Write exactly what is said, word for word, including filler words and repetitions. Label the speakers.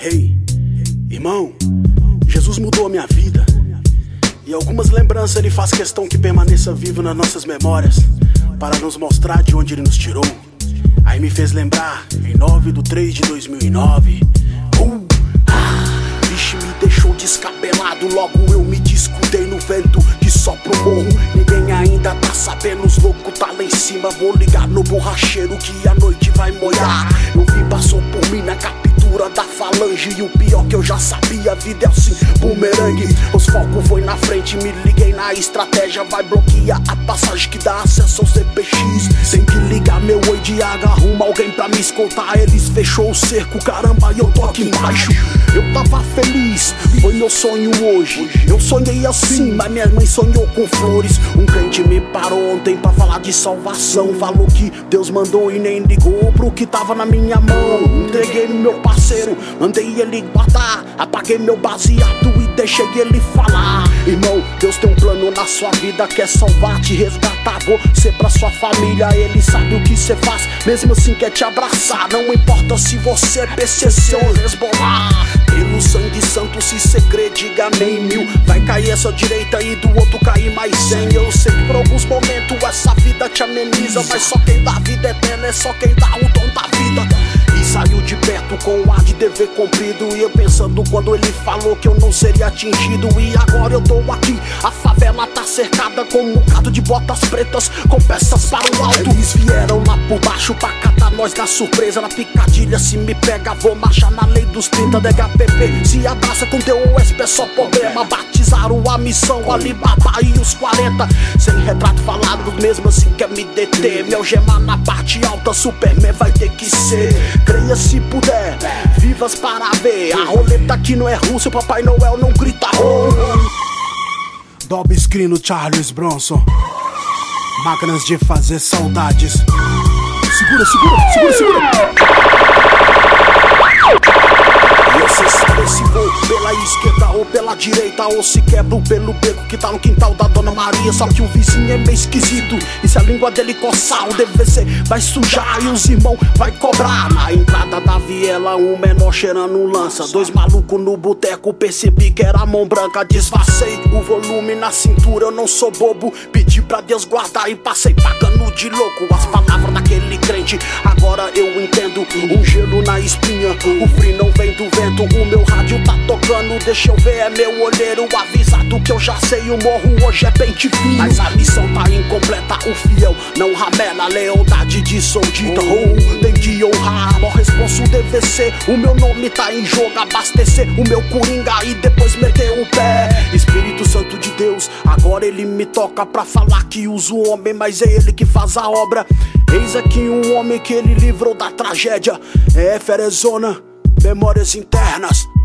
Speaker 1: Hey, irmão, Jesus mudou a minha vida. E algumas lembranças ele faz questão que permaneça vivo nas nossas memórias, para nos mostrar de onde ele nos tirou. Aí me fez lembrar, em nove de três de dois mil e nove. uh, ah, Vixe, me deixou descabelado. Logo eu me descuidei no vento que sopra o morro. Ninguém ainda tá sabendo, os loucos tá lá em cima. Vou ligar no borracheiro que a noite vai molhar. Eu vi, passou por mim na captura da falange. E o pior que eu já sabia, a vida é assim, bumerangue. Os focos foi na frente, me liguei na estratégia. Vai bloquear a passagem que dá acesso ao C P X. Tem que ligar meu oi de água, arruma alguém pra me escoltar. Eles fechou o cerco, caramba, e eu tô aqui embaixo. Eu tava feliz, foi meu sonho hoje. Eu sonhei assim, mas minha mãe sonhou com flores. Um crente me parou ontem pra falar de salvação. Falou que Deus mandou e nem ligou pro que tava na minha mão. Entreguei no meu parceiro, mandei ele guardar. Apaguei meu baseado e deixei ele falar. Irmão, Deus tem um plano na sua vida, quer salvar, te resgatar, você pra sua família. Ele sabe o que cê faz, mesmo assim quer te abraçar. Não importa se você é P C C ou Hezbollah. Pelo sangue santo, se cê crê, diga nem mil. Vai cair essa direita e do outro cair mais cem. Eu sei que por alguns momentos essa vida te ameniza, mas só quem dá vida eterna é só quem dá o dom da vida. E saiu de perto com o ar de dever cumprido. E eu pensando quando ele falou que eu não seria atingido. E agora eu tô aqui, a favela tá cercada com um bocado de botas pretas com peças para o alto. Eles vieram lá por baixo pra catar nós na surpresa. Na picadilha, se me pega, vou marchar na lei dos trinta. D H P P se abraça com D O S P, é só problema. Batizaram a missão, Alibaba e os quarenta. Sem retrato falado, mesmo assim quer me deter. Meu gemar na parte alta, Superman vai ter que ser. Creia se puder, vivas para ver. A roleta aqui não é Rússia, Papai Noel não grita oh. Dolby Screen no Charles Bronson, máquinas de fazer saudades. Segura, segura, segura, segura. E eu sei saber se vou pela esquerda ou pela direita, ou se quebro pelo beco que tá no quintal da Dona Maria. Só que o vizinho é meio esquisito, e se a língua dele coçar, o D V C vai sujar e os irmãos vai cobrar. Na entrada da viela, um menor cheirando lança. Dois malucos no boteco, percebi que era mão branca. Disfarcei o volume na cintura, eu não sou bobo. Pedi pra Deus guardar e passei pagando de louco. As palavras daquele crente, agora eu entendo. Um gelo na espinha, o frio não vem do vento. O meu rádio tá tocando, deixa eu ver, é meu olheiro avisado que eu já sei, o morro hoje é pente fino. Mas a missão tá incompleta, o fiel não ramela. A lealdade de soldita, oh, tem de honrar. Mó responso D V C, o meu nome tá em jogo. Abastecer o meu coringa e depois meter o pé. Espírito Santo de Deus, agora ele me toca pra falar que usa o homem, mas é ele que faz a obra. Eis aqui um homem que ele livrou da tragédia. É Ferezona, memórias internas.